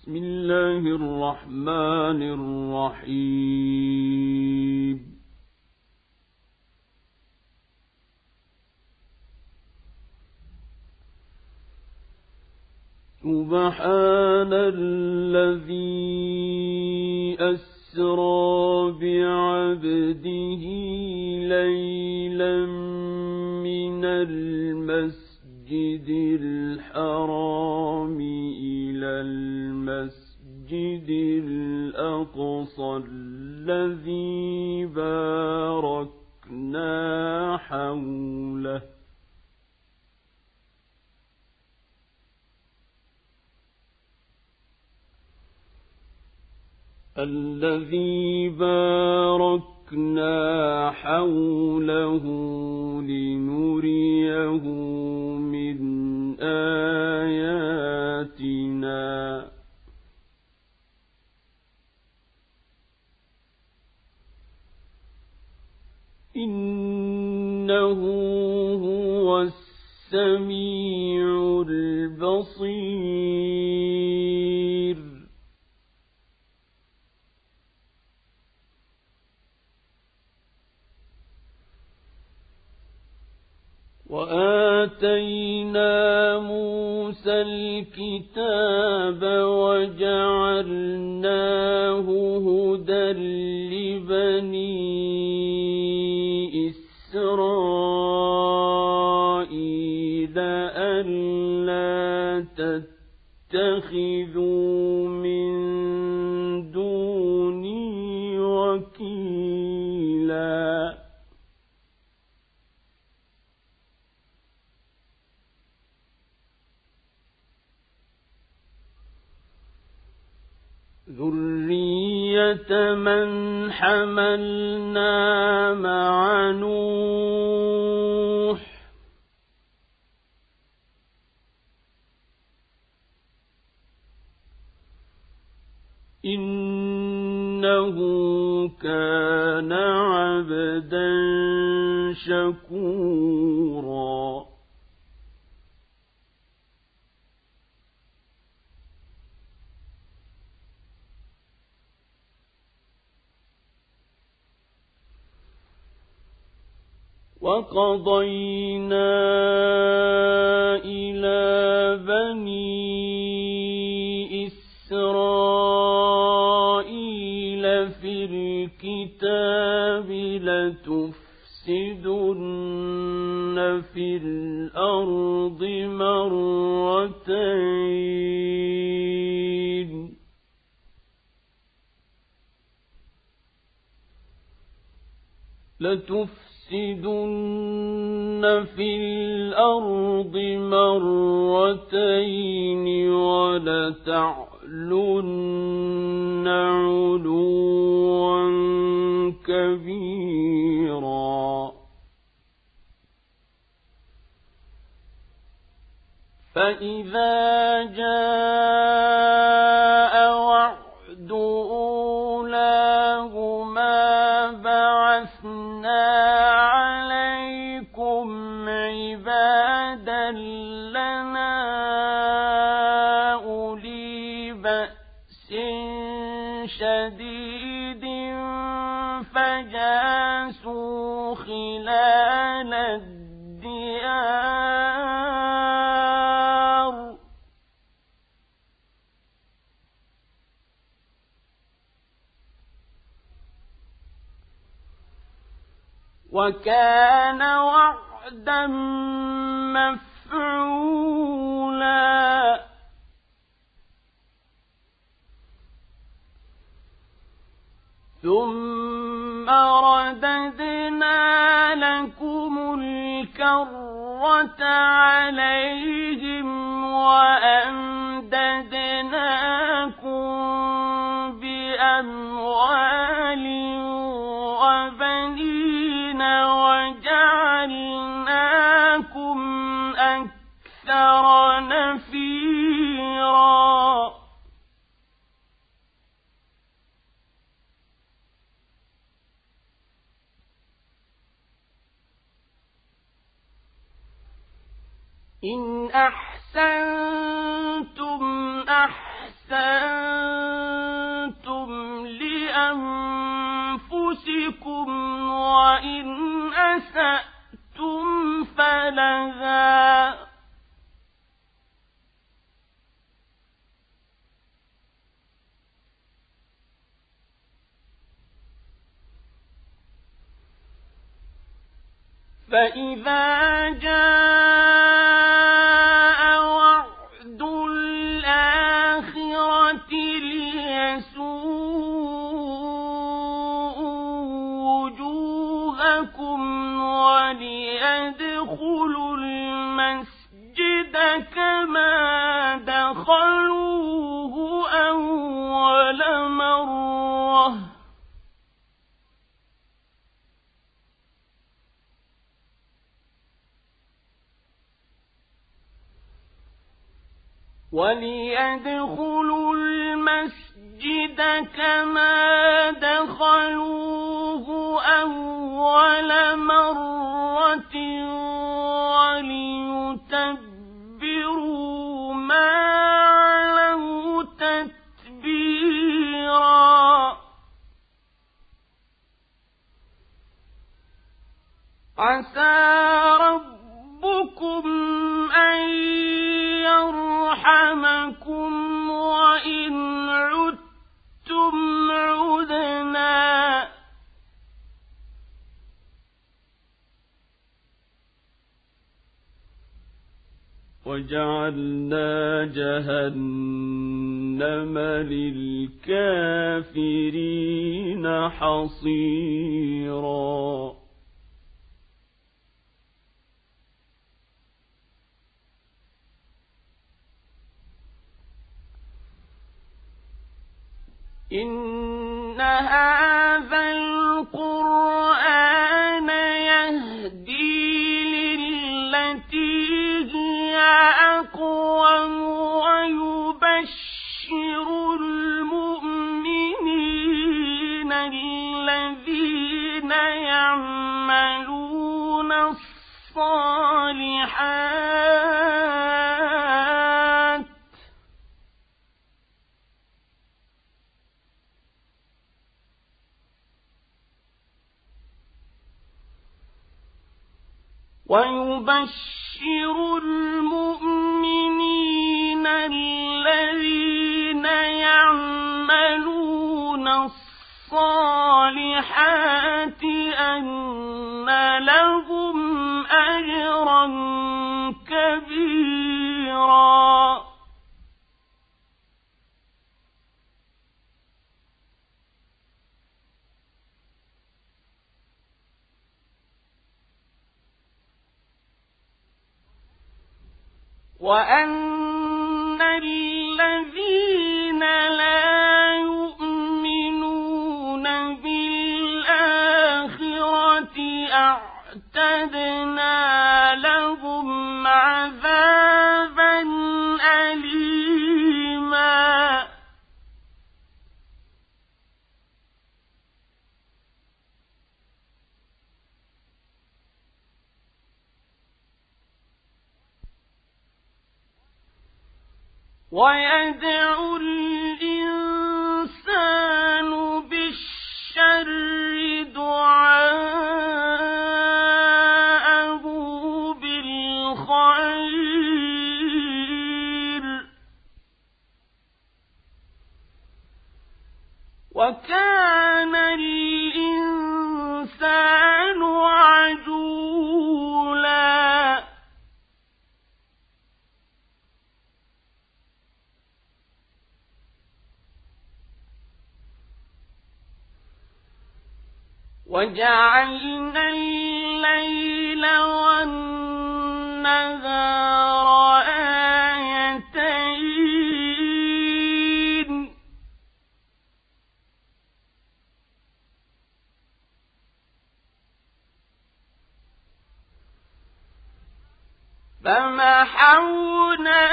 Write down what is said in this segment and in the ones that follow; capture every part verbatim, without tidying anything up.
بسم الله الرحمن الرحيم. سبحان الذي أسرى بعبده ليلا من المسجد الحرام إلى المسجد الأقصى الذي باركنا حوله الذي باركنا حوله لنريه من آياتنا إنه هو السميع البصير. وآتينا موسى الكتاب وجعلناه هدى لبني إسرائيل ألا تتخذوا من دوني وكيلا. ذرية من حملنا مع نوح إنه كان عبدا شكورا. وقضينا إلى بني إسرائيل في الكتاب لتفسدن في الأرض مرتين لتفسدن تفسدن في الأرض مرتين ولتعلن علوا كبيرا. فإذا جاء وعد أولاهما بعثنا عبادا لنا أولي بأس شديد فجاسوا خلال الديار وكان وعدا مفعولا. ثم رددنا لكم الكرة عليهم وأمددناكم بأموال وبنين وجعلناكم أكثر نفيرا. إن أحسنتم أحسنتم أحسنتم لأنفسكم وإن أسأتم فلها فإذا جاء وعد الآخرة ليسوءوا وجوهكم وليدخلوا المسجد كما دخلوه أول مرة وليدخلوا المسجد كما دخلوه أول مرة وليتبروا ما علوا تتبيرا عسى ربكم أن يرحمكم وإن عدتم عدنا وجعلنا جهنم للكافرين حصيرا إن هذا القرآن يهدي للتي هي أقوم ويبشر المؤمنين الذين يعملون الصالحات ويبشر المؤمنين الذين يعملون الصالحات أن لهم أجرا كبيرا وأن الذين لا يؤمنون بالآخرة أعتدنا لهم عذابا أليما ويدعو الإنسان بالشر دعاءه بالخير وكان الإنسان عجولا وجعلنا الليل والنهار آيتين فمحونا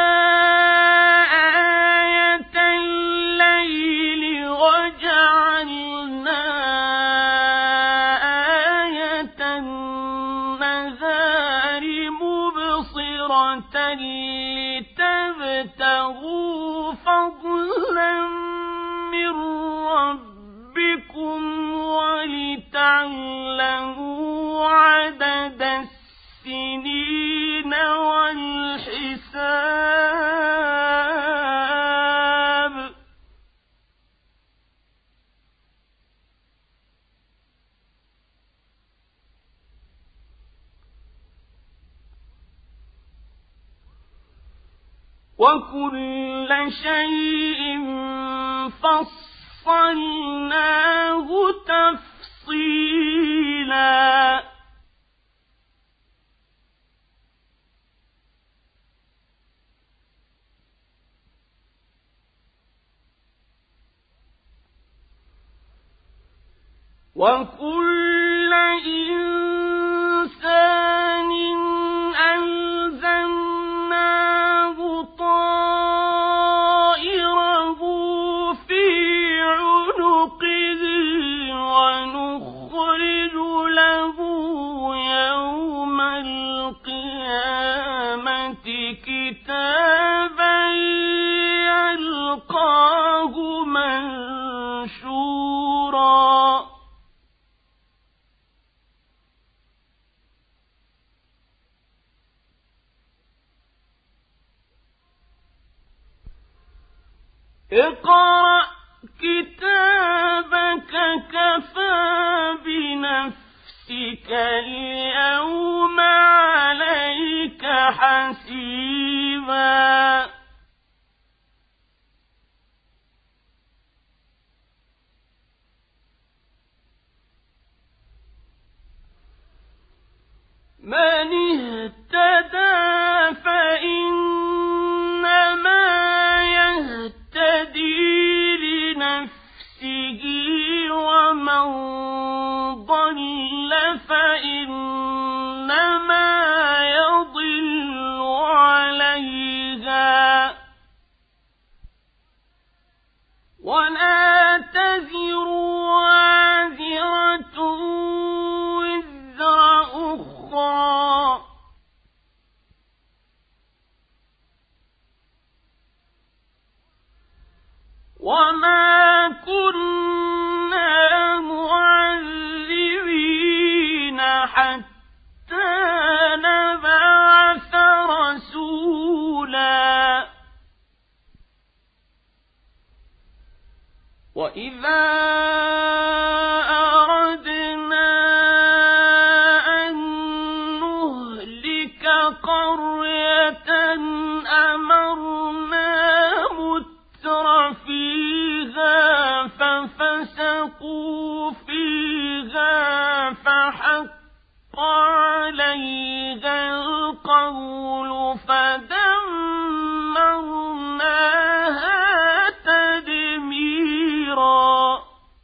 آية الليل وجعلنا آية النهار مبصرة لتبتغوا فضلا من ربكم ولتعلموا عدد السنين والحساب وكل شيء فصلناه تفصيلا وكل إنسان ألزمناه طائره في عنقه ونخرج له يوم القيامة كتابا يلقاه منشورا اقرأ كتابك كفى بنفسك اليوم عليك حسيبا من اهتدى فإنما يهتدي لنفسه ومن ضل فإنما يضل عليها ولا تزر وازرة وزر أخرى وما كنا معذبين حتى نبعث رسولا وإذا أردنا أن نهلك قرية أمرنا متر فيها ففسقوا فيها فحق عليها القول فدمرناها تدميرا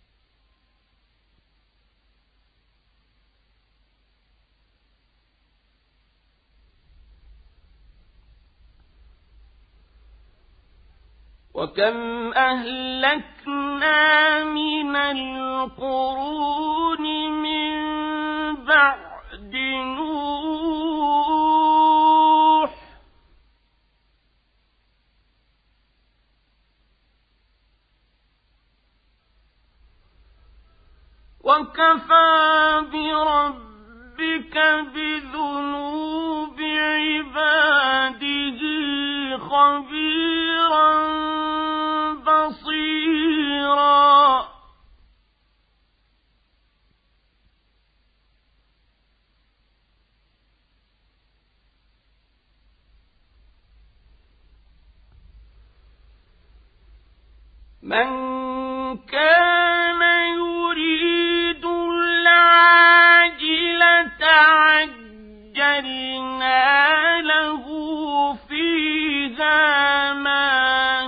وكم أهلكنا من القرون من بعد نوح وكفى بربك بذنوب عباده خبيرا بصيرا من كان يريد العاجلة عجلنا له فيها ما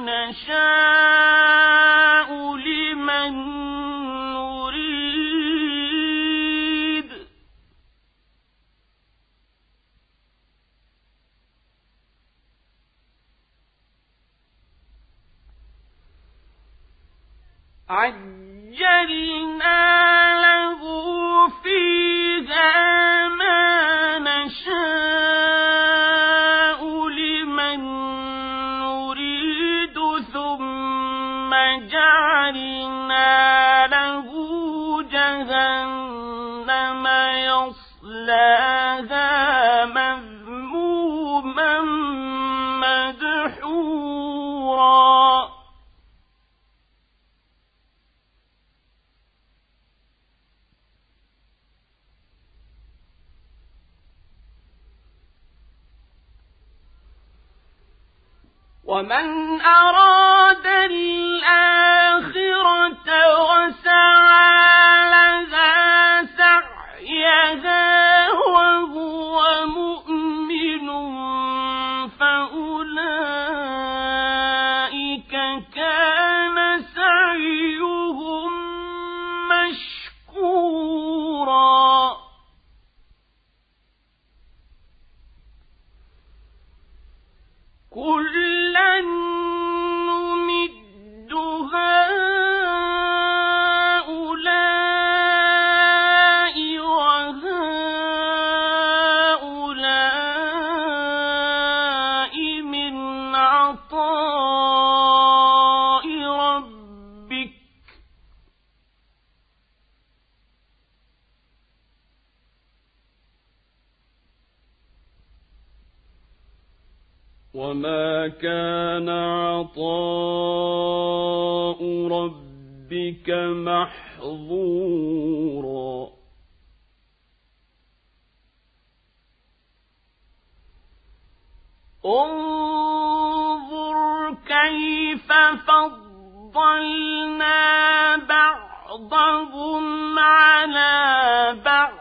نشاء لمن نريد عجلنا له فيها ما نشاء لمن نريد ثم جعلنا له جهنم يصلاها مذموما مدحورا ومن أراد الآخرة وسعى لها سعيها وهو مؤمن فأولئك كان سعيهم مشكورا كُلًّا نُّمِدُّ هَٰؤُلَاءِ وَهَٰؤُلَاءِ مِنْ عَطَاءِ رَبِّكَ ۚ وَمَا كَانَ عَطَاءُ رَبِّكَ مَحْظُورًا انظُرْ كَيْفَ فَضَّلْنَا بَعْضَهُمْ عَلَىٰ بَعْضٍ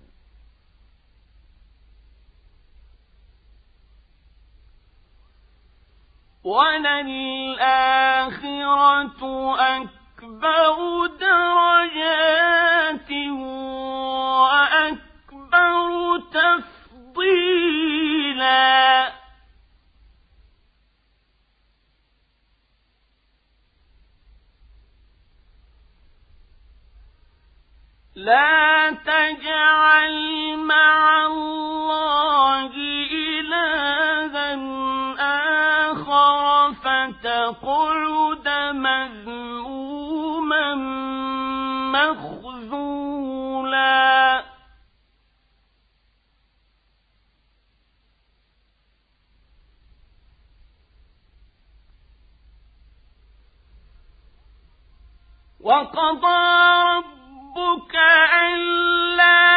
وَلَلْآخِرَةُ أَكْبَرُ دَرَجَاتٍ وَأَكْبَرُ تَفْضِيلًا لَا تَجْعَلْ مَعَ اللَّهِ إِلَٰهًا آخَرَ فَتَقْعُدَ مَذْمُومًا مَّخْذُولًا وَقَضَىٰ رَبُّكَ أَلَّا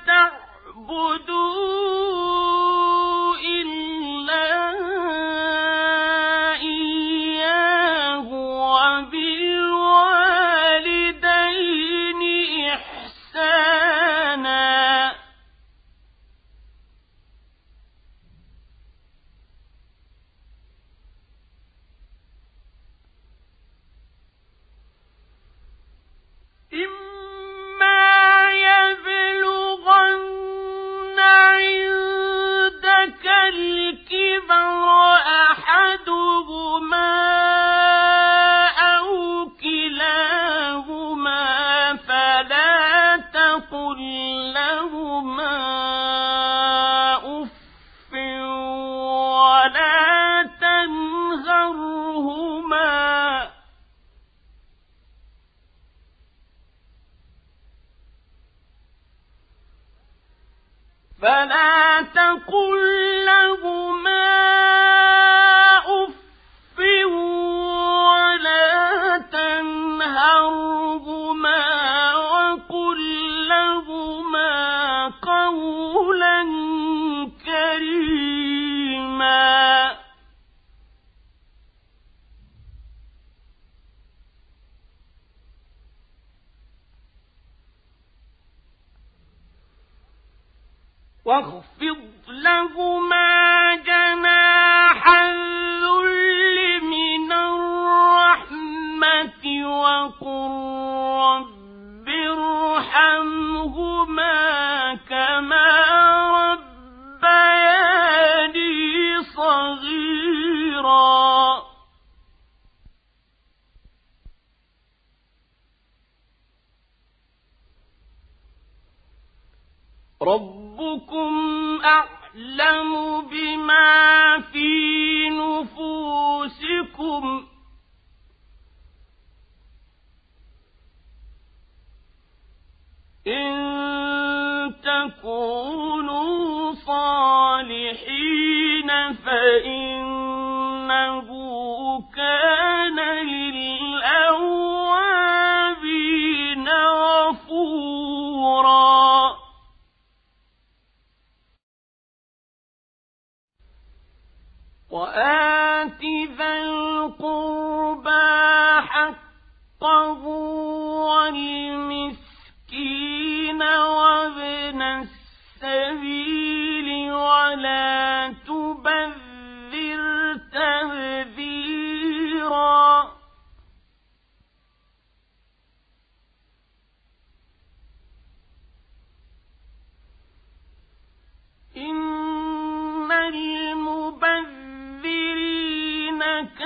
تَعْبُدُوا إِلَّا إِيَّاهُ وَبِالْوَالِدَيْنِ إِحْسَانًا إِمَّا يَبْلُغَنَّ عِندَكَ الْكِبَرَ أَحَدُهُمَا أَوْ كِلَاهُمَا فَلَا تَقُل لَّهُمَا أُفٍّ وَلَا تَنْهَرْهُمَا فلا تقل لهما أف ولا تنهرهما وقل لهما قولا كريما واخفض لهما جناح الذل من الرحمة وقل رب ارحمهما كما ربياني صغيرا ربكم أعلم بما في نفوسكم تكونوا صالحين فإنه كان للأوابين غفورا. وآت ذا القربى حقه والمسكين وابن السبيل ولا تبذر تبذيرا. إن المبذرين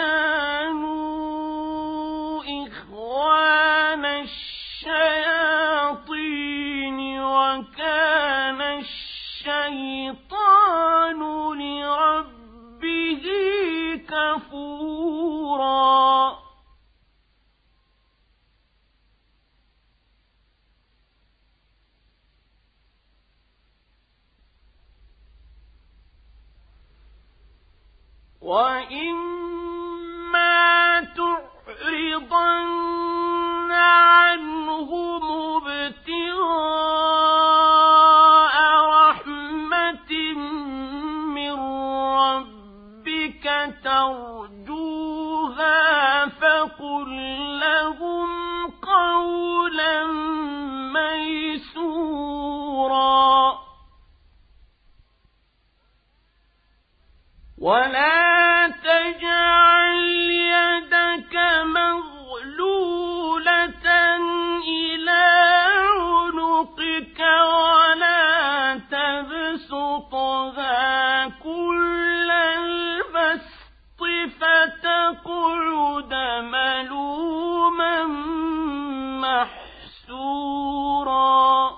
كانوا إخوان الشياطين وكان الشيطان لربه كفورا. وإما تعرضن عنهم ابتغاء رحمة من ربك ترجوها فقل لهم قولا ميسورا. ولا تجعل يدك مغلولة إلى عنقك ولا تبسطها كل البسط فتقعد ملوما محسورا.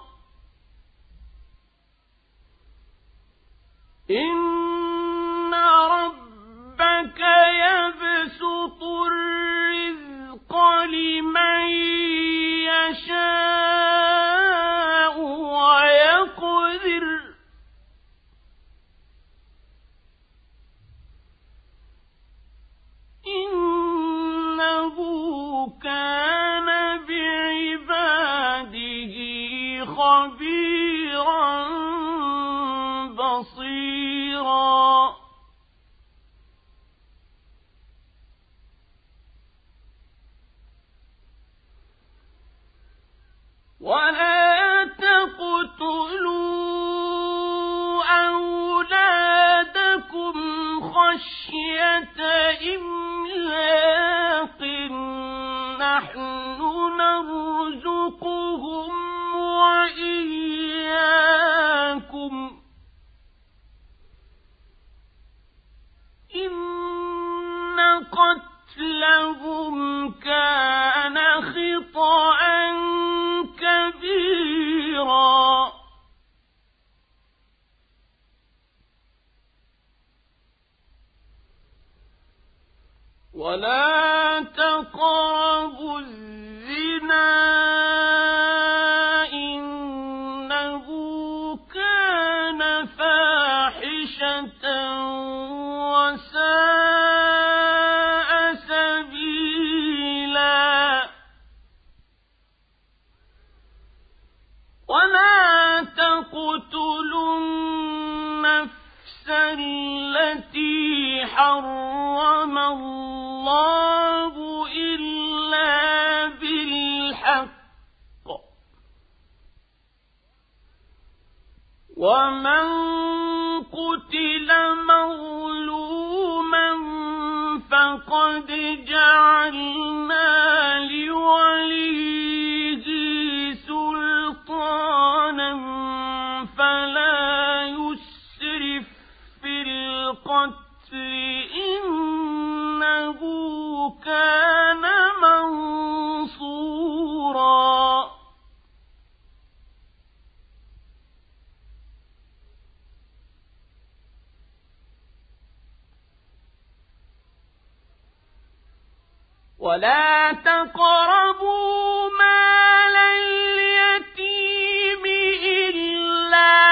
إن ربك يبسط الرزق لمن يشاء ويقدر إنه كان بعباده خبيرا بصيرا. ولا تقتلوا أولادكم خشية إملاق نحن نرزقهم وإياكم إن قتلهم كان خطأ كبيرا. ولا تقربوا الزنا إنه كان فاحشة وساء سبيلا. ولا تقتلوا النفس التي حرم الله إلا بالحق ومن قتل مظلوما فقد جعلنا لوليه سلطانا فلا يسرف في القتل إنه كان منصورا. ولا تقربوا مال اليتيم إلا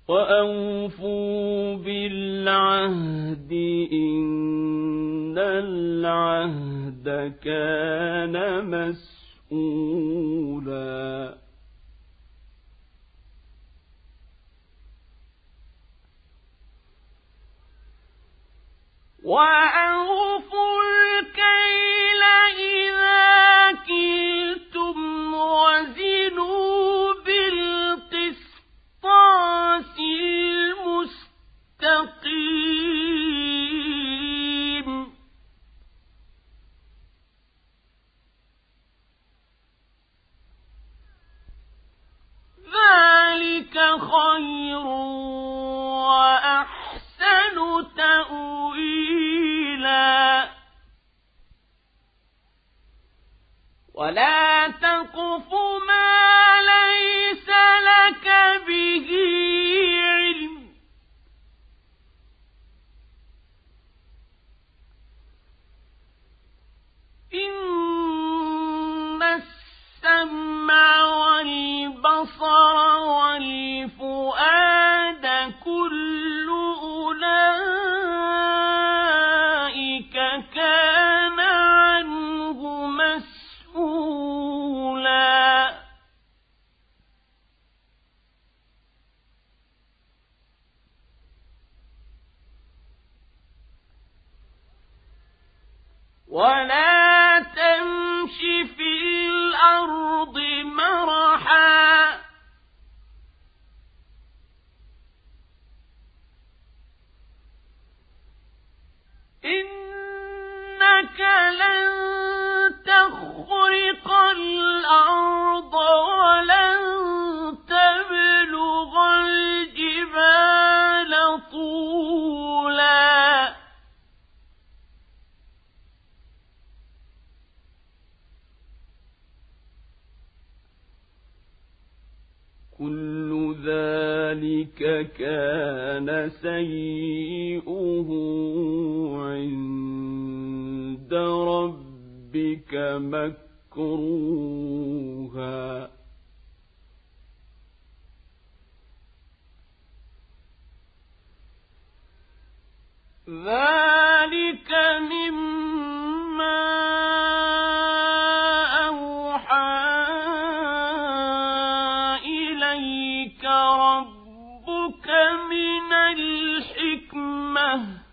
وأوفوا بالعهد إن العهد كان مسؤولا وأوفوا الكيل إذا كلتم وزنوا بالقسطاس المستقيم ذلك خير وأحسن تأويلا ولا تقف ما ليس لك به علم إن السمع والبصر والفؤاد كل أولئك كان عنه مسؤولا ولا تمش في الأرض مرحا إنك لن تخرق الأرض ولن تبلغ الجبال طولا كل ذلك كان سيئه عند ربك مكروها ذلك مما ربك من الحكمة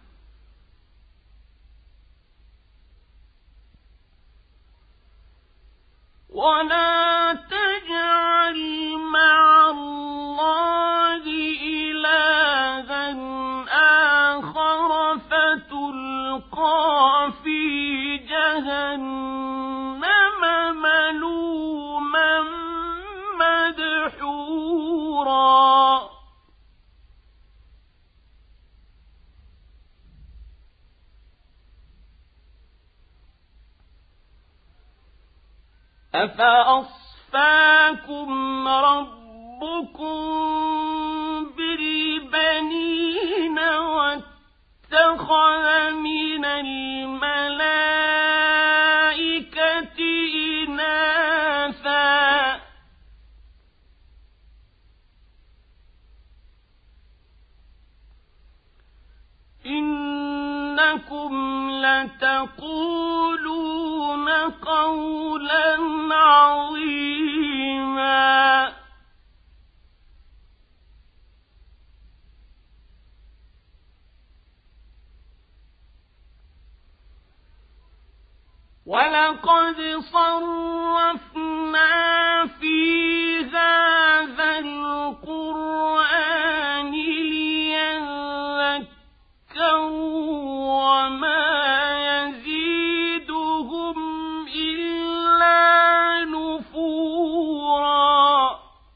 ولا تجعل مع الله إلها آخر فتلقى في جهنم ملوما مدحورا أفأصفاكم ربكم بالبنين واتخذ من الملائكة إناثا إنكم لتقولون قولا عظيما ولقد صرفنا في هذا القرآن ليذكروا وما يزيدهم إلا نفورا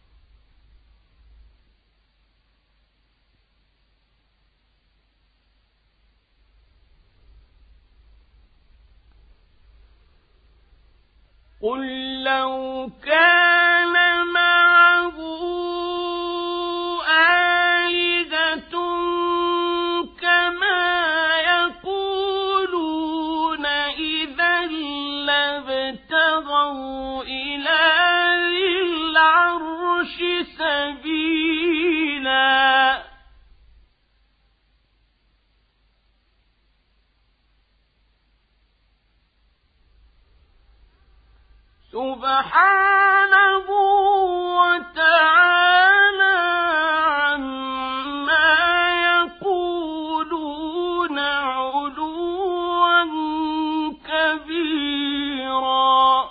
قل لو كان معه آلهة كما يقولون إذا لابتغوا إلى ذي العرش سبيلا سبحانه وتعالى عما يقولون علوا كبيرا.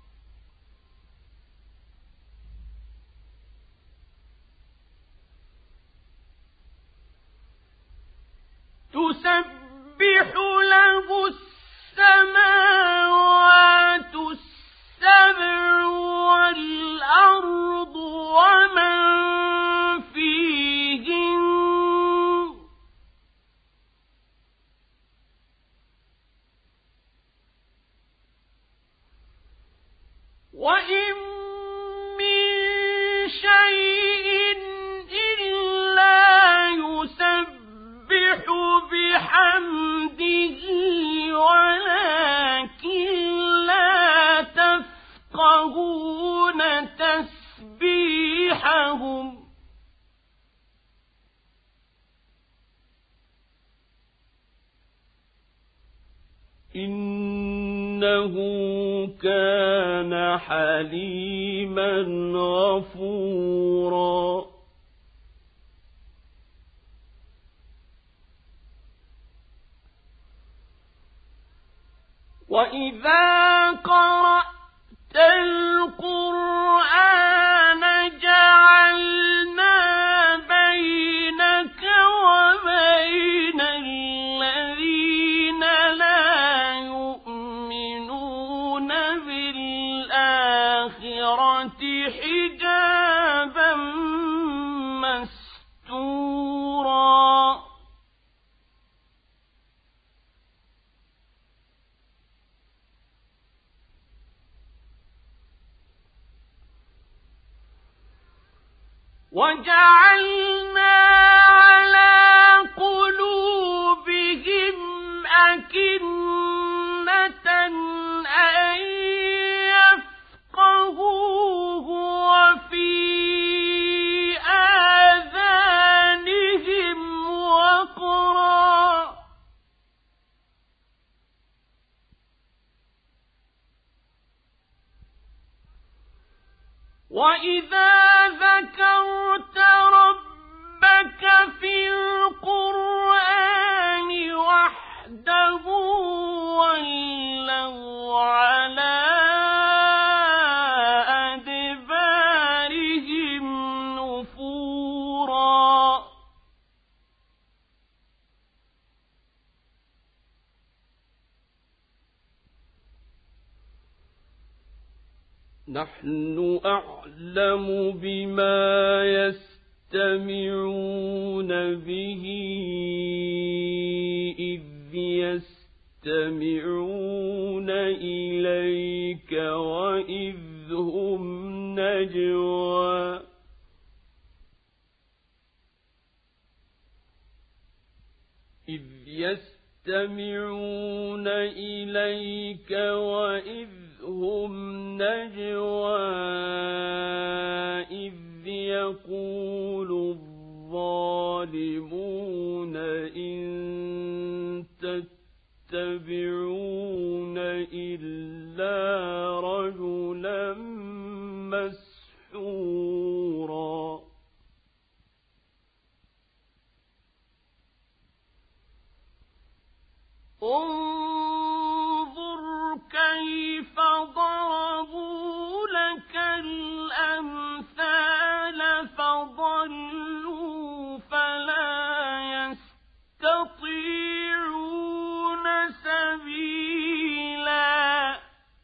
تسبح له السماوات السبع والأرض ومن فيهن وإن من شيء إلا يسبح بحمده ولكن لا تفقهون تسبيحهم إنه كان حليما غفورا. وإذا قرأت القرآن جعلنا بينك وبين الذين لا يؤمنون بالآخرة حجابا مستورا. وجعلنا على قلوبهم أكنة أن يفقهوه وفي آذانهم وقرا وإذا ذكرت ربك في القرآن وحده ولوا على أدبارهم نفورا. نحن أعلم بما يستمعون به إذ يستمعون إليك وإذ هم نجوى إذ يستمعون إليك وإذ هم نجوى إذ يقول الظالمون إن تتبعون إلا رجلا مسحورا. انظر كيف ضربوا لك الأمثال فضلوا فلا يستطيعون سبيلا.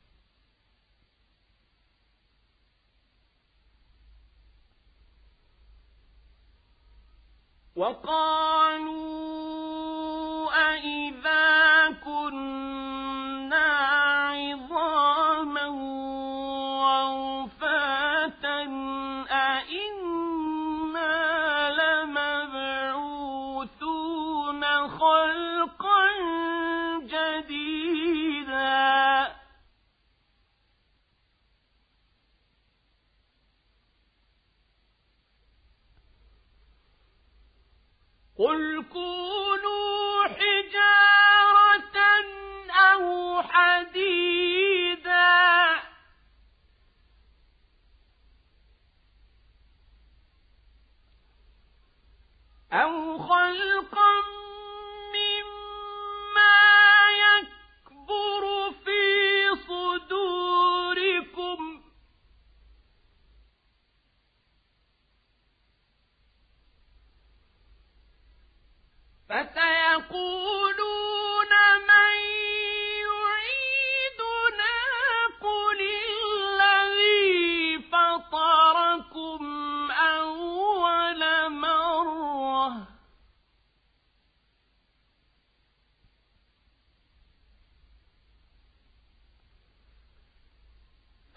وقالوا أإذا كنا عظاما ورفاتا أإنا لمبعوثون خلقا جديدا. قل كونوا حجارة أو حديدا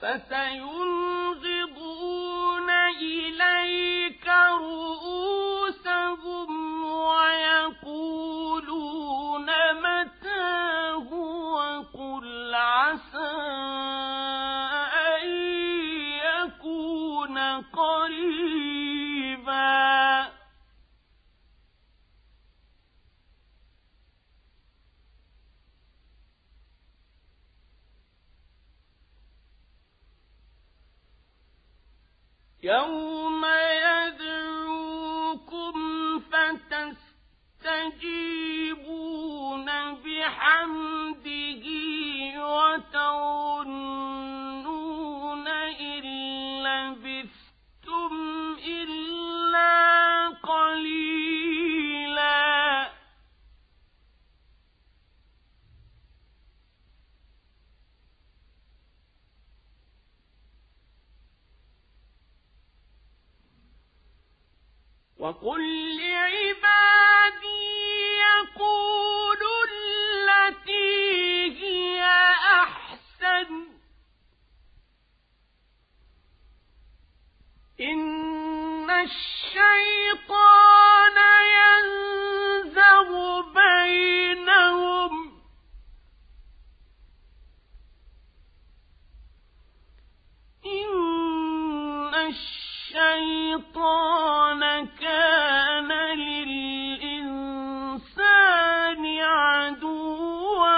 فسينغضون إليك رؤوسهم ويقولون متاه وقل عسى أن يكون قريبا يوم يدعوكم فتستجيبون بحمده وتظنون إن لبثتم إلا قليلا وقل لعبادي يقولوا التي هي أحسن إن الشيطان ينزغ بينهم إن الشيطان كان للإنسان عدوا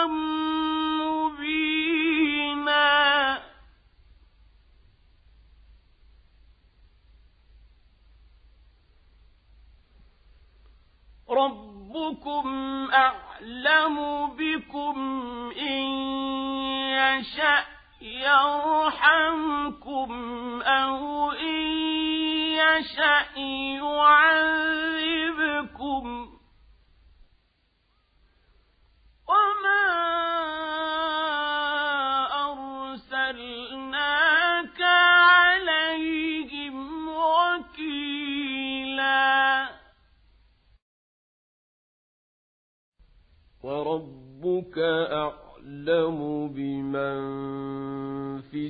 مبينا ربكم أعلم بكم إن يشأ يرحمكم أو إن يشأ يعذبكم وما أرسلناك عليهم وكيلا وربك أعلم بمن في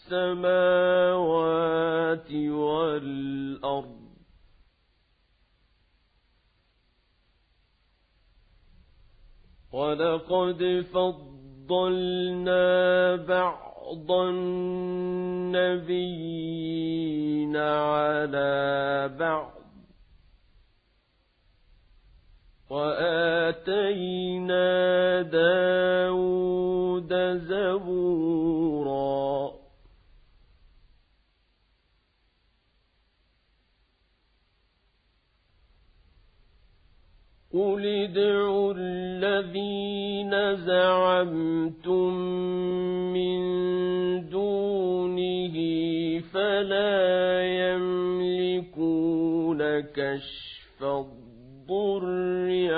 السماوات والأرض ولقد فضلنا بعض النبيين على بعض وآتينا داود زبورا قل ادعوا الذين زعمتم من دونه فلا يملكون كشف الضر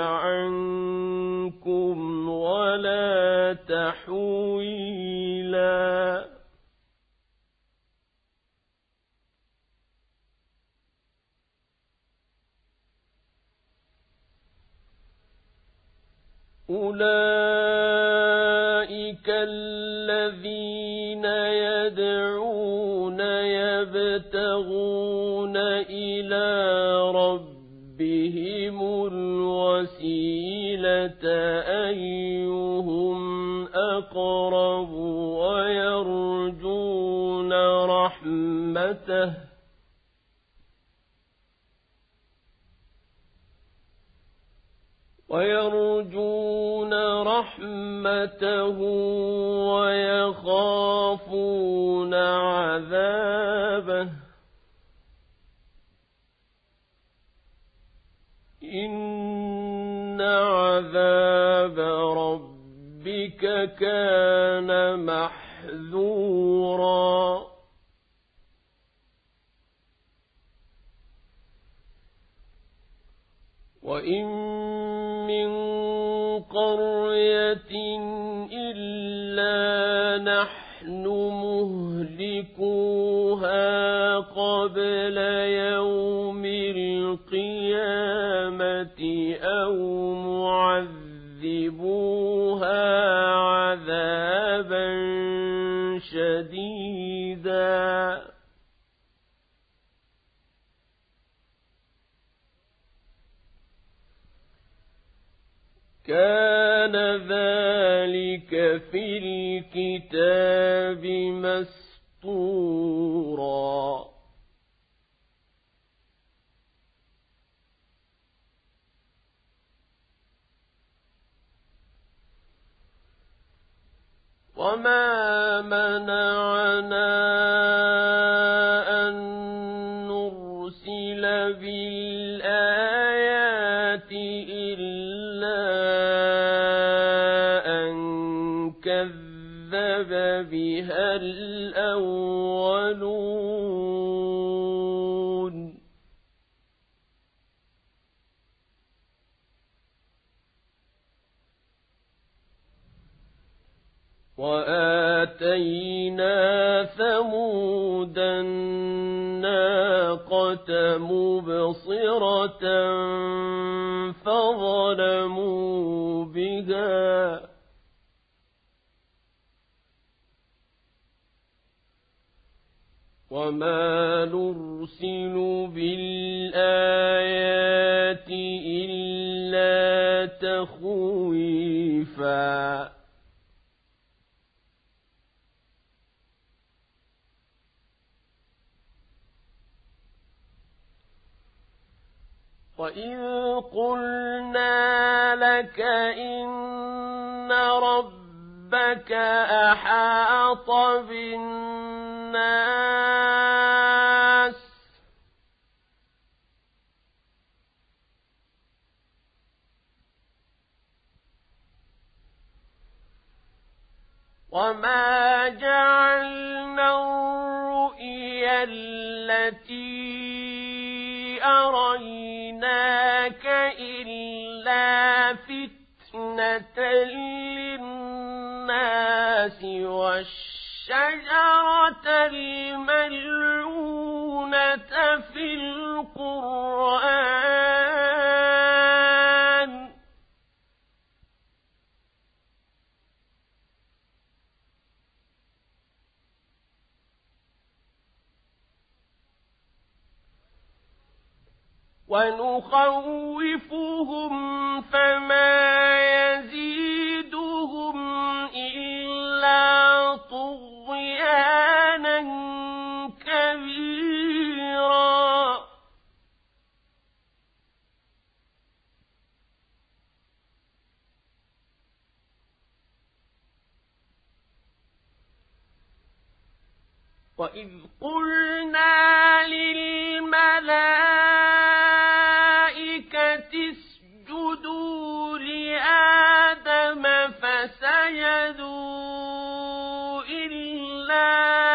عنكم ولا تحويلا أولئك الذين يدعون يبتغون إلى ربهم الوسيلة أيهم أقرب ويرجون رحمته ويرجون رحمته ويخافون عذابه إن عذاب ربك كان محذورا وإن من قرية إلا نحن مهلكوها قبل يوم القيامة أو معذبوها عذابا شديدا في الكتاب مسطورا وما منعنا أن نرسل بالآيات إلا أن كذب بها الأولون وآتينا ثمود الناقة مبصرة فظلموا بها وما نرسل بالآيات إلا تخويفا وإذ قلنا لك إن ربك أحاط بالناس وما جعلنا الرؤيا التي أريناك إلا فتنة للناس والشجرة الملعونة في القرآن ونخوفهم فما يزيدهم إلا طغيانا كبيرا وإذ قلنا للملائكة اسجدوا لآدم فسجدوا إلا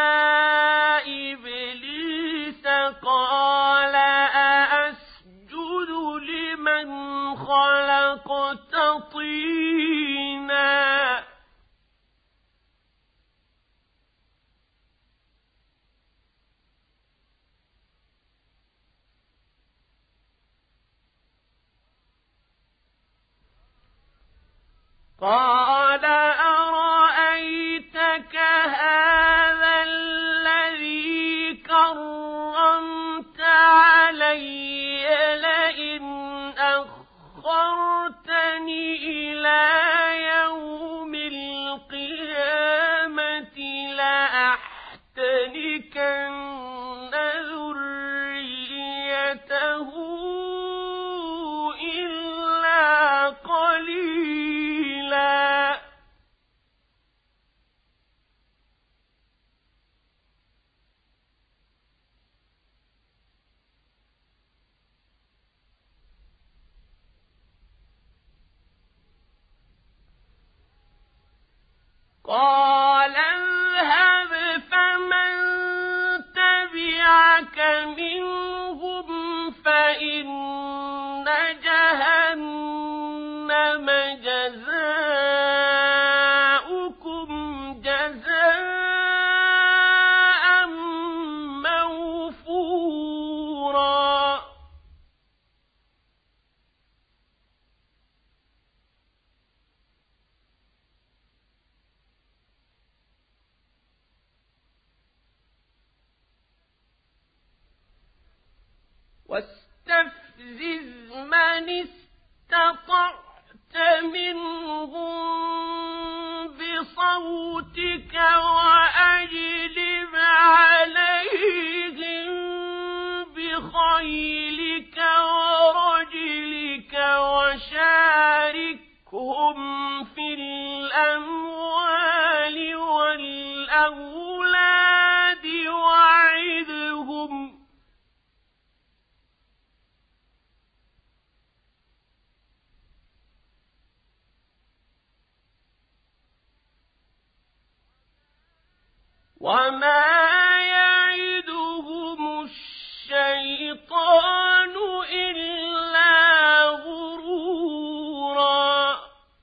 إبليس قال أأسجد لمن خلقت طينا قال أرأيتك هذا الذي كرمت علي لئن أخرتني إلى يوم القيامة لأحتنكن ذريته إلا قليلا قال اذهب فمن تبعك منهم فإن جهنم جزاؤكم جزاء موفورا واستفزز من استطعت منهم بصوتك بصوتك وأجلب عليهم بخيلك ورجلك وشاركهم في الأموال والأولاد وعدهم وما يعدهم الشيطان إلا غرورا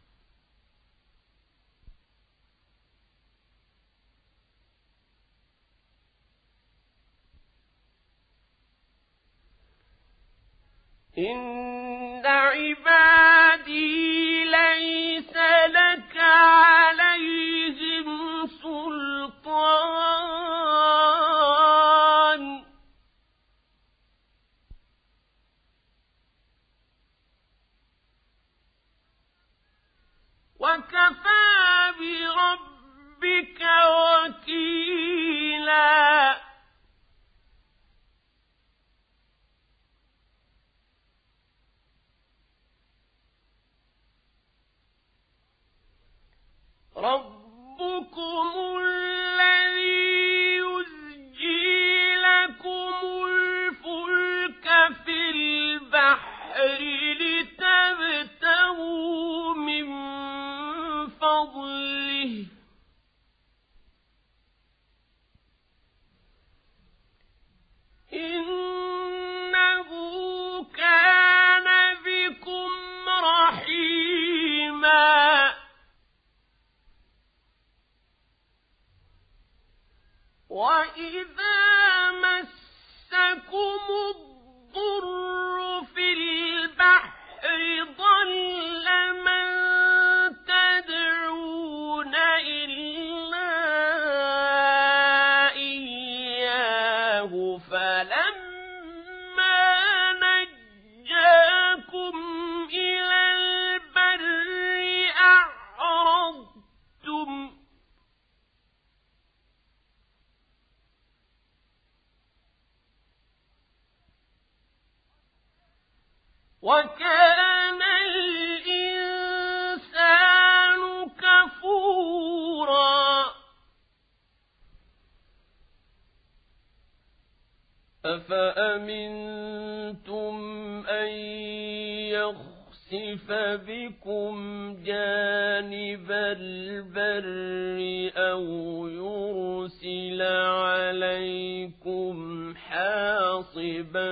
إن عبادي ليس لك عليهم سلطان وكفى بربك وكيلا ربكم الذي يزجي لكم الفلك في البحر لتبتغوا من فضله إنه كان بكم رحيما وإذا مسكم الضر في البحر ضل من تدعون إلا إياه فلما نجاكم إلى البر أعرضتم وكان الإنسان كفورا أفأمنتم أن يخسف بكم جانب البر أو يرسل عليكم حاصبا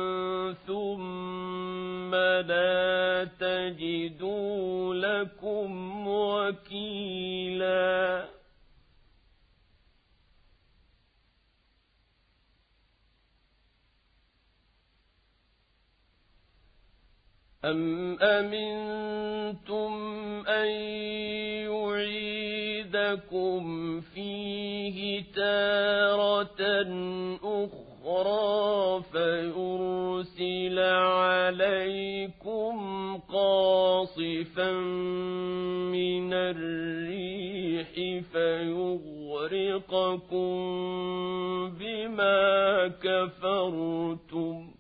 ثم لا تجدوا لكم وكيلا أم أمنتم أن يعيدكم فيه تارة أخرى فيرسل عليكم قاصفا من الريح فيغرقكم بما كفرتم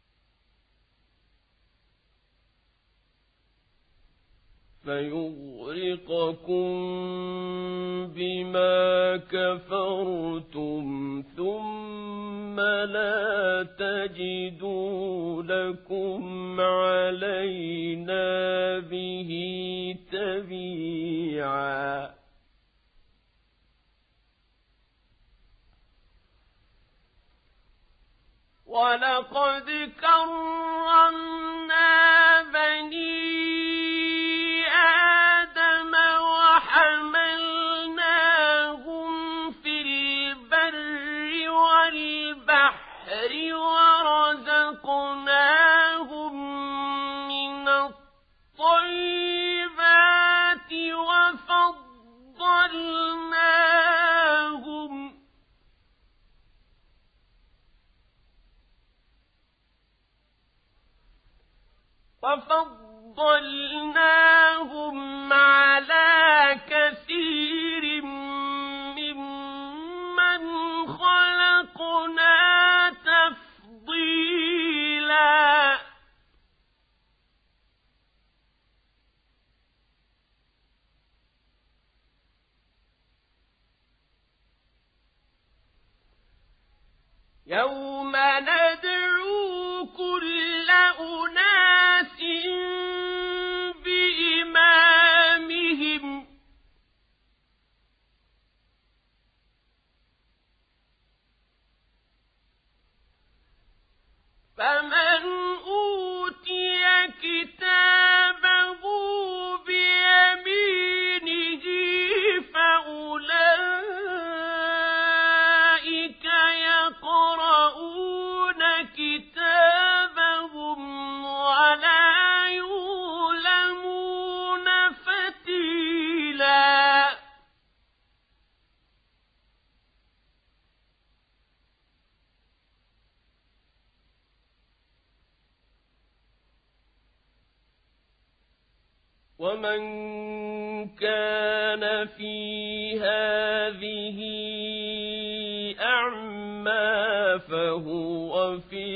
فيغرقكم بما كفرتم ثم لا تجدوا لكم علينا به تبيعا ولقد كرمنا بني آدم وحملناهم في البر والبحر ورزقناهم من الطيبات وفضلناهم وفضلناهم على كثير يوم ندعو كل أناس بإمامهم فمن أوتي كتابه بيمينه فأولئك يقرؤون كتابهم ولا يظلمون فتيلا ومن كان في هذه أعمى فهو في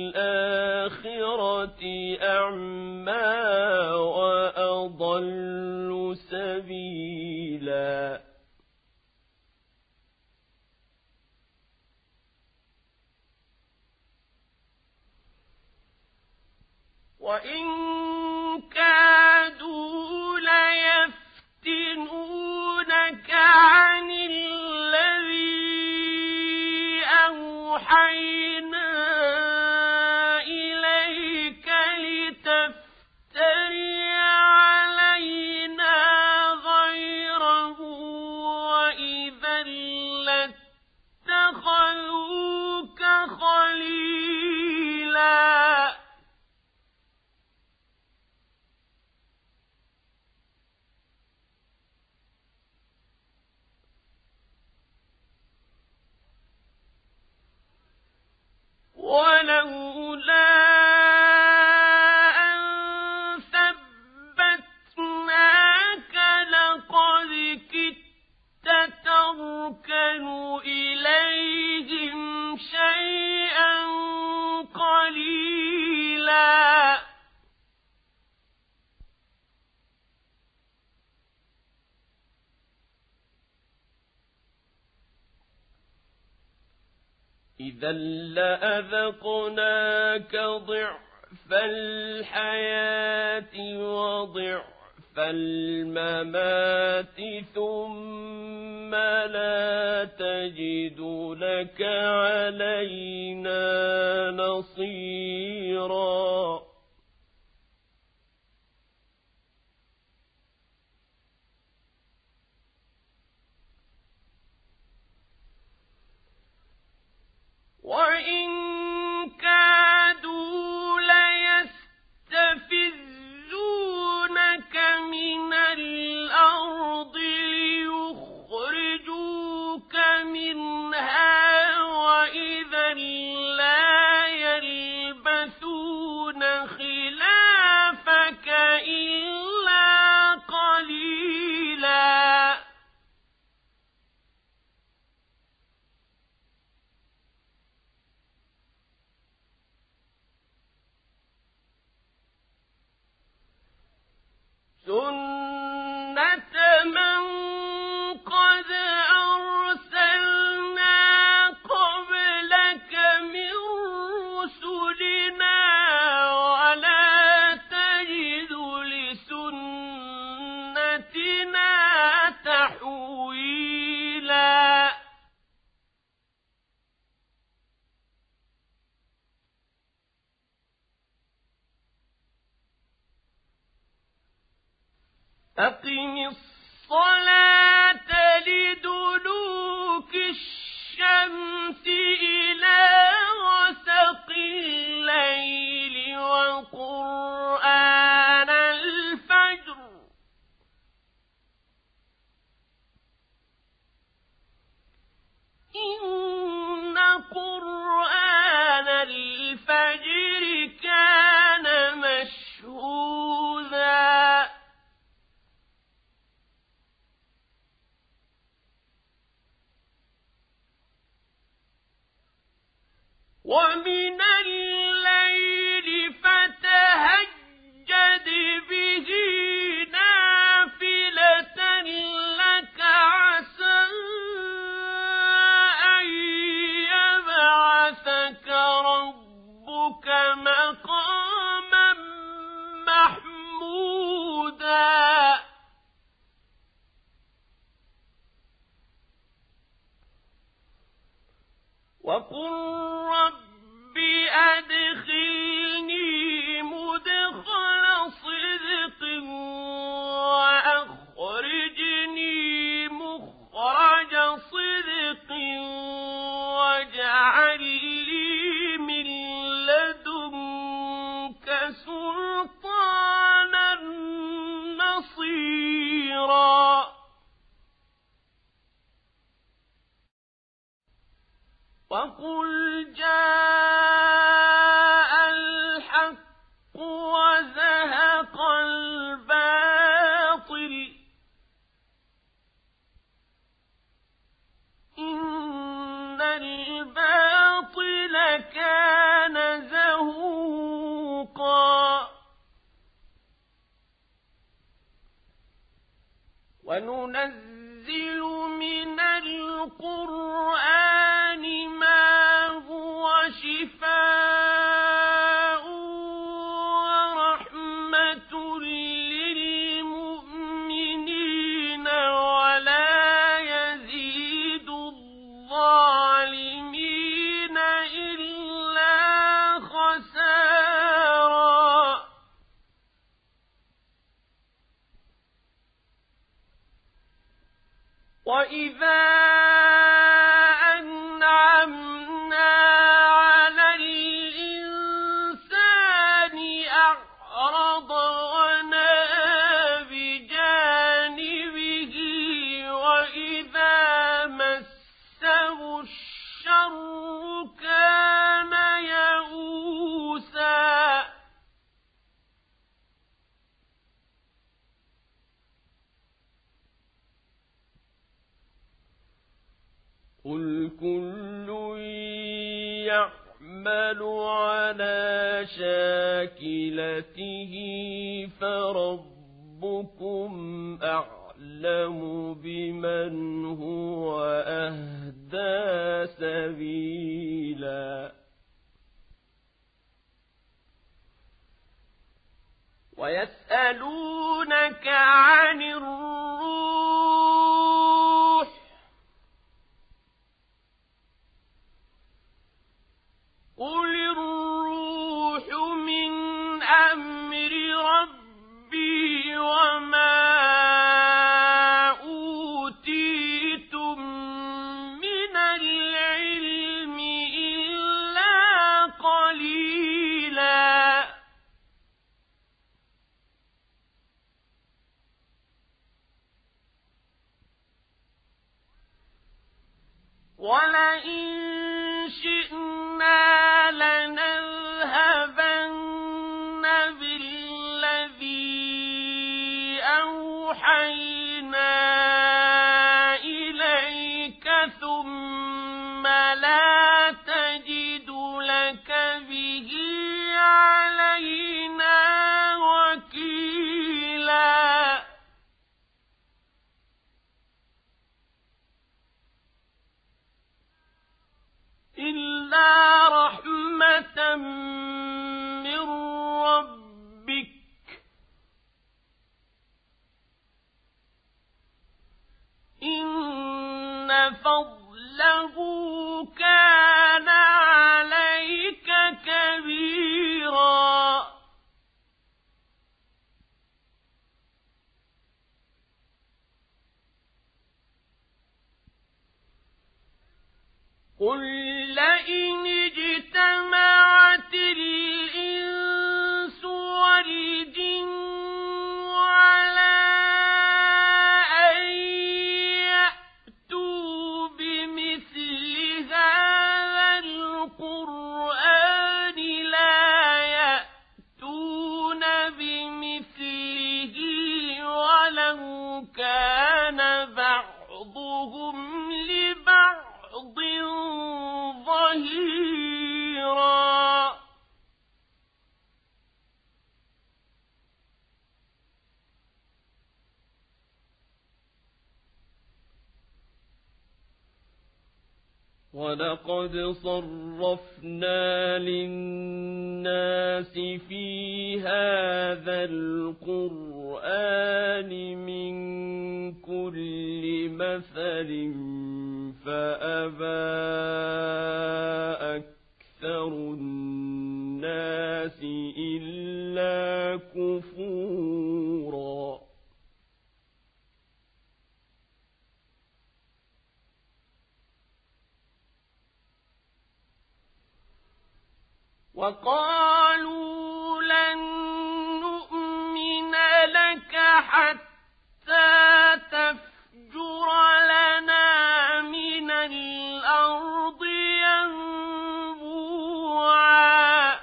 الآخرة أعمى وأضل سبيلا وإن كادوا ليفتنونك عن الذي أوحينا إليك لتفتري علينا غيره وإذا لاتخذوك خليلا ولولا أن ثبتناك لقد كدت تركن إليهم شيئا قليلا إذا لأذقناك ضعف الحياة وضعف الممات ثم لا تجد لك علينا نصيرا وإن كادوا ليستفزونك من الأرض ليخرجوك منها وإذا لا يلبثون خلافك إلا قليلا سنة من قد أرسلنا قبلك من رسلنا ولا تجد لسنتنا تحويلا أقم الصلاة لدلوك الشمس إلى غسق الليل وقرآن الفجر إن قرآن الفجر كان مشهودا ومن الليل فتهجد به نافلة لك عسى أن يبعث وقل رب أدخلني مدخل صدق وأخرجني مخرج صدق واجعل لي من لدنك سلطانا نصيرا وقل جاء الحق وزهق الباطل إن الباطل كان زهوقا وننزل من القرآن ما هو شفاء ورحمة للمؤمنين ولا يزيد الظالمين إلا خسارا وإذا أنعمنا على الإنسان أعرض ونأى بجانبه وإذا مسه الشر كان يئوسا قل كل يعمل على شاكلته فربكم أعلم بمن هو أهدى سبيلا ويسألونك عن الروح قل الروح من أمر ربي وما أوتيتم من العلم إلا قليلا ولئن شئنا لنذهبن بالذي أوحينا إليك ثم لا تجد لك به علينا وكيلا إلا رحمة من ربك إن فضله كان عليك كبيرا قل لئن اجتمعت الإنس والجن على أن يأتوا بمثل هذا القرآن لا يأتون بمثله ولو كان بعضهم لبعض ظهيرا ولقد صرفنا للناس في هذا القرآن من كل مثل فأبى أكثر الناس إلا كفورا وقالوا لن نؤمن لك حتى تفجر لنا من الأرض ينبوعا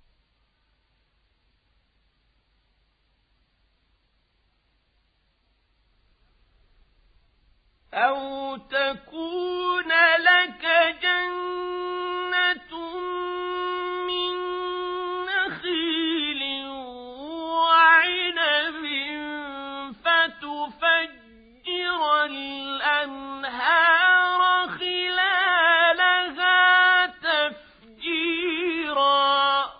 أو تكون لك جنة من نخيل وعنب فتفجر الأنهار خلالها تفجيرا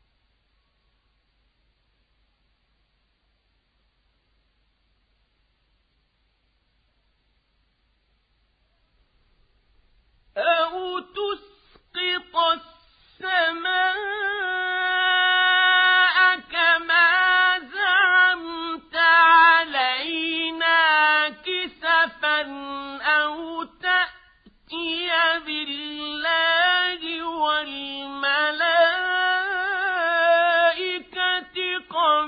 أو تسقط السماء كما زعمت علينا كسفا أو تأتي بالله والملائكة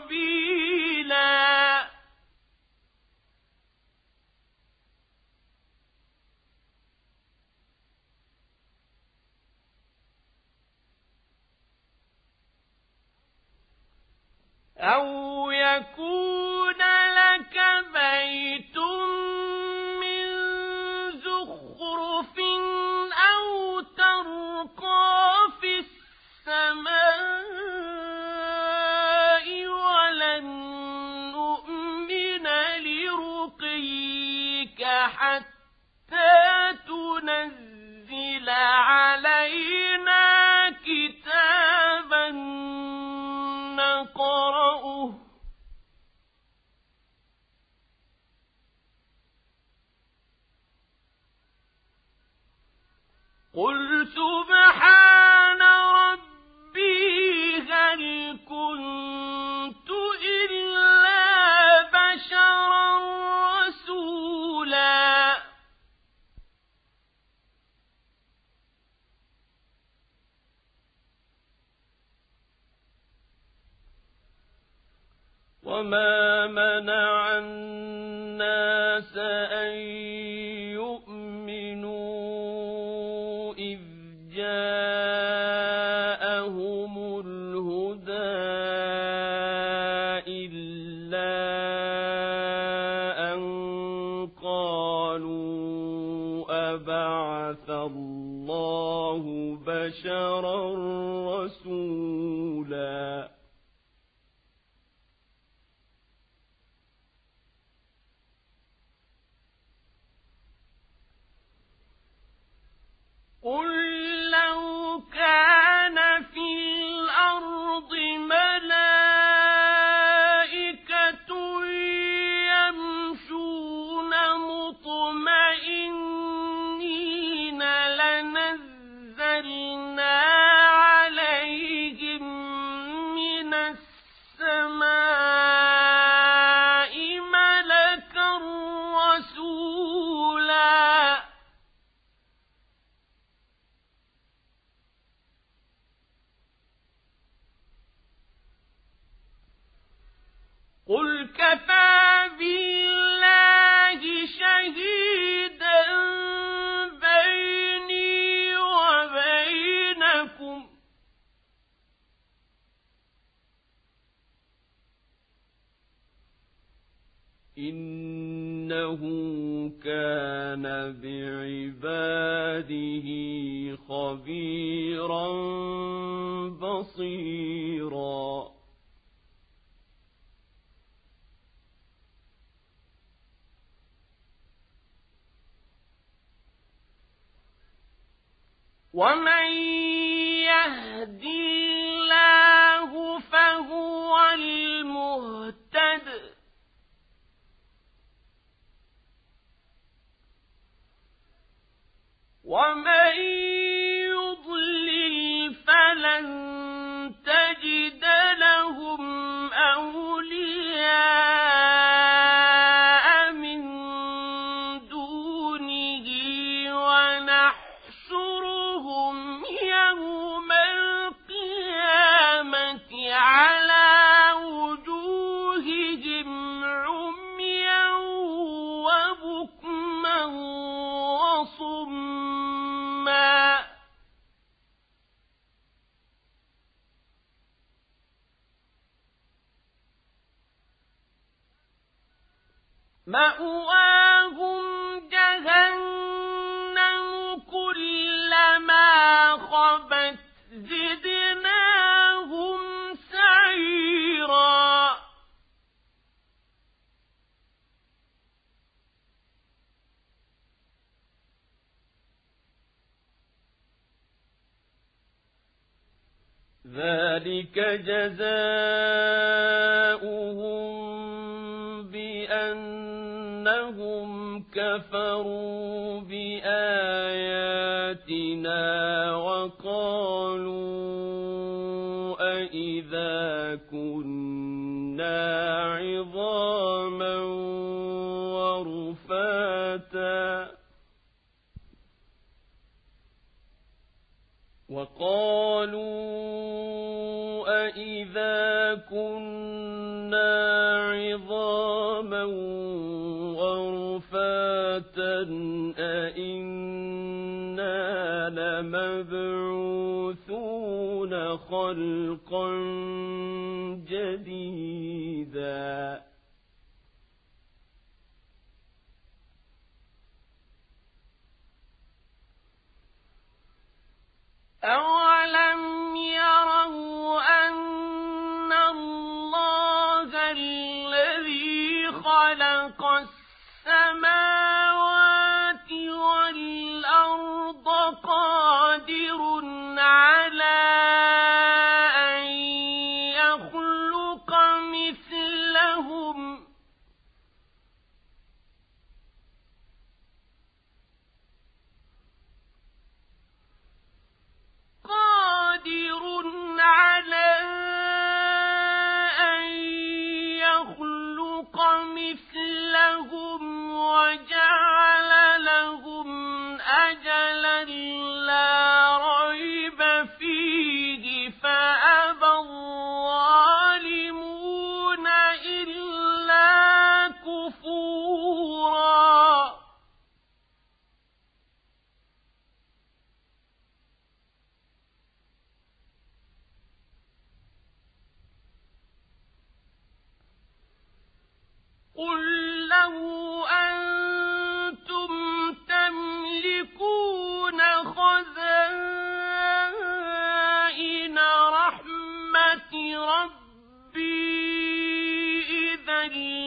قبيلا أو يكون لك بيت من زخرف أو ترقى في السماء ولن نؤمن لرقيك حتى تنزل علينا كتابا نقرأه قل سبحان ربي هل كنت إلا بشرا رسولا وما منع الناس أن يؤمنوا إذ جاءهم الهدى إلا أن قالوا أبعث الله بشرا رسولا قل لو كان في الأرض ملائكة يمشون مطمئنين لنزلنا عليهم ومن يهد الله فهو المهتد ومن يضلل فلن تجد لهم أولياء من دونه ونحشرهم يوم القيامة على وجوههم عميا وبكما وصما مأواهم جهنم كلما خبت زدناهم سعيرا ذلك جزاؤهم بأنهم كفروا بآياتنا وقالوا أإذا كنا عظاما ورفاتا وقالوا أإذا كنا عظاما ورفاتا أإنا لمبعوثون خلقا جديدا أولم يروا أن الله الذي خلق السماوات والأرض قادر على أن يخلق مثلهم قادر على أن يخلق مثلهم وجعل لهم أجلا لا ريب فيه فأبى الظالمون إلا كفورا قل لو أنتم تملكون خزائن رحمة ربي إذا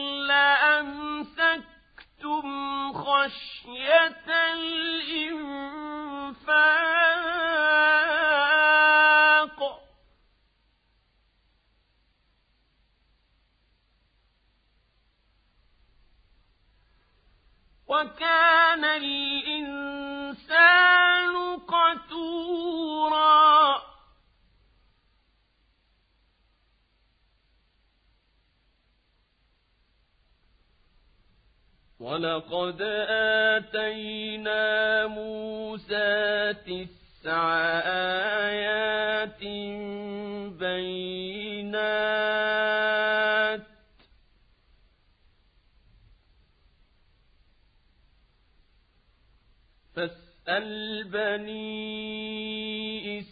لأمسكتم خشية الإنفاق وكان الإنسان قتورا ولقد آتينا موسى تسع آيات بينات فاسأل بني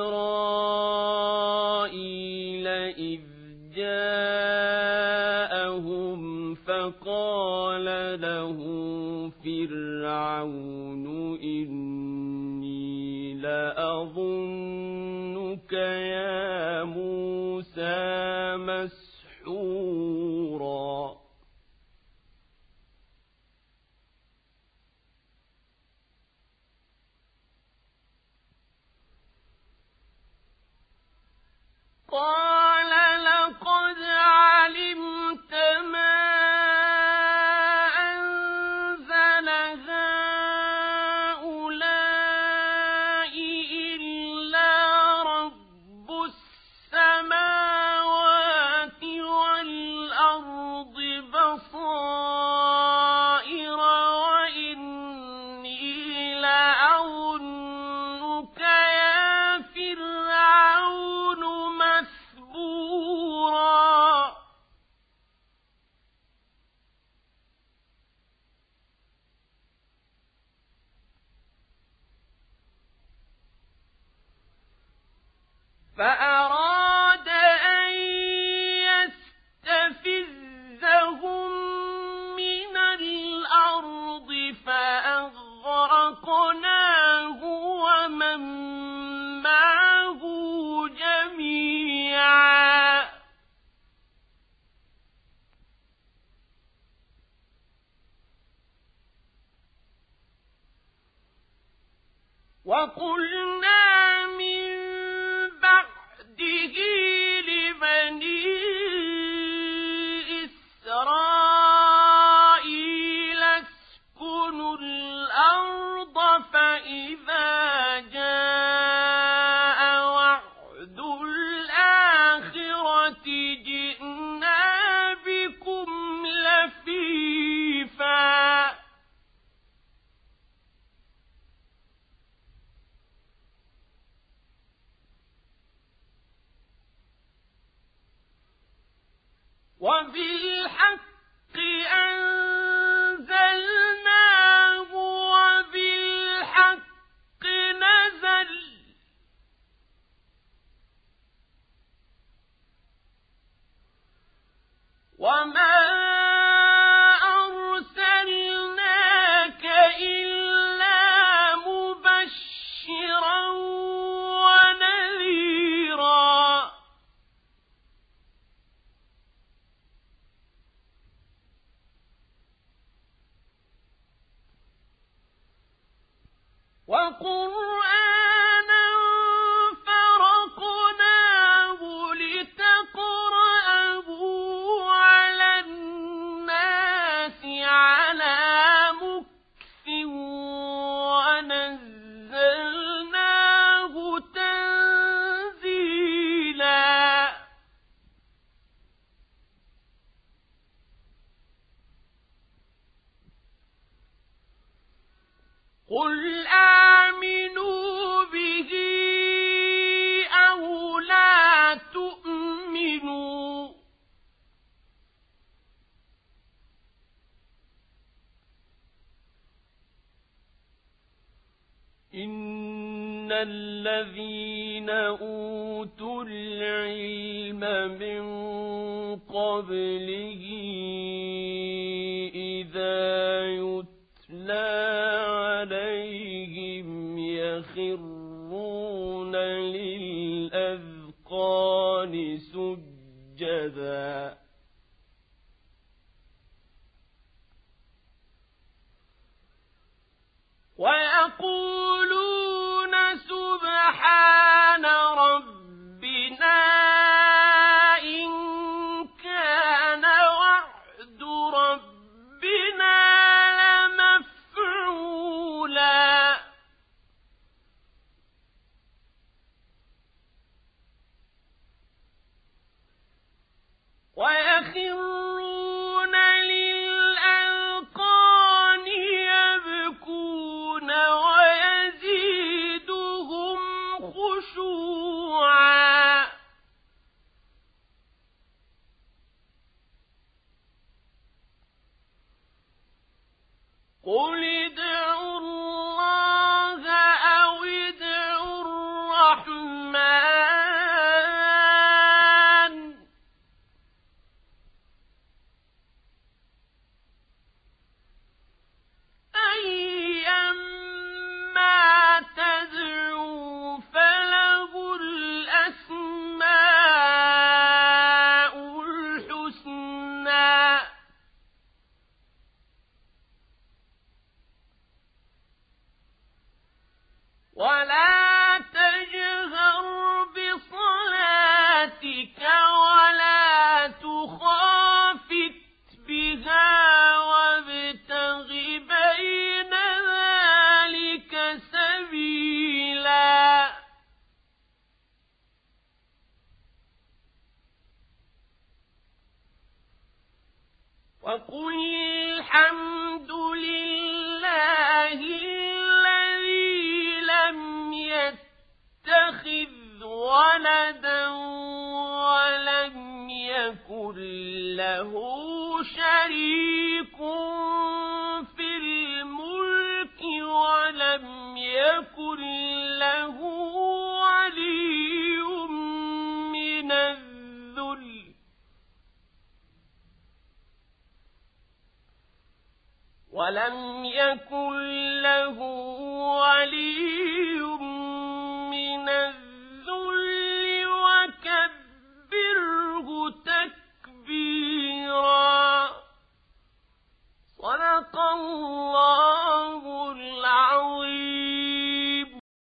إسرائيل إذ جاءهم فقال له فرعون إني لأظنك يا موسى مسحورا فأراد أن يستفزهم من الأرض فأغرقناه ومن معه جميعا وقلنا من بعده لبني إسرائيل اسكنوا الأرض فإذا جاء وعد الآخرة جئنا بكم لفيفا وبالحق أنزلناه وبالحق نزل وما أرسلناك إلا مبشرا ونذيرا وقرآنا فرقناه لتقرأه على الناس على مكث ونزلناه تنزيلا قل آمنوا به أو لا تؤمنوا إن الذين أوتوا العلم من قبله إذا يتلى عليهم يخرون للأذقان سجدا ويقولون سبحان ربنا إن كان وعد ربنا لمفعولا ويخرون للأذقان يبكون ويزيدهم خشوعا قل ادعوا الله أو ادعوا الرحمن أيما تدعوا فله الأسماء الحسنى ولا تجهر بصلاتك ولا تخافت بها وابتغ بين ذلك سبيلا وقل الحمد لله الذي لم يتخذ ولدا ولم يكن له شريك في الملك ولم يكن له ولي يكن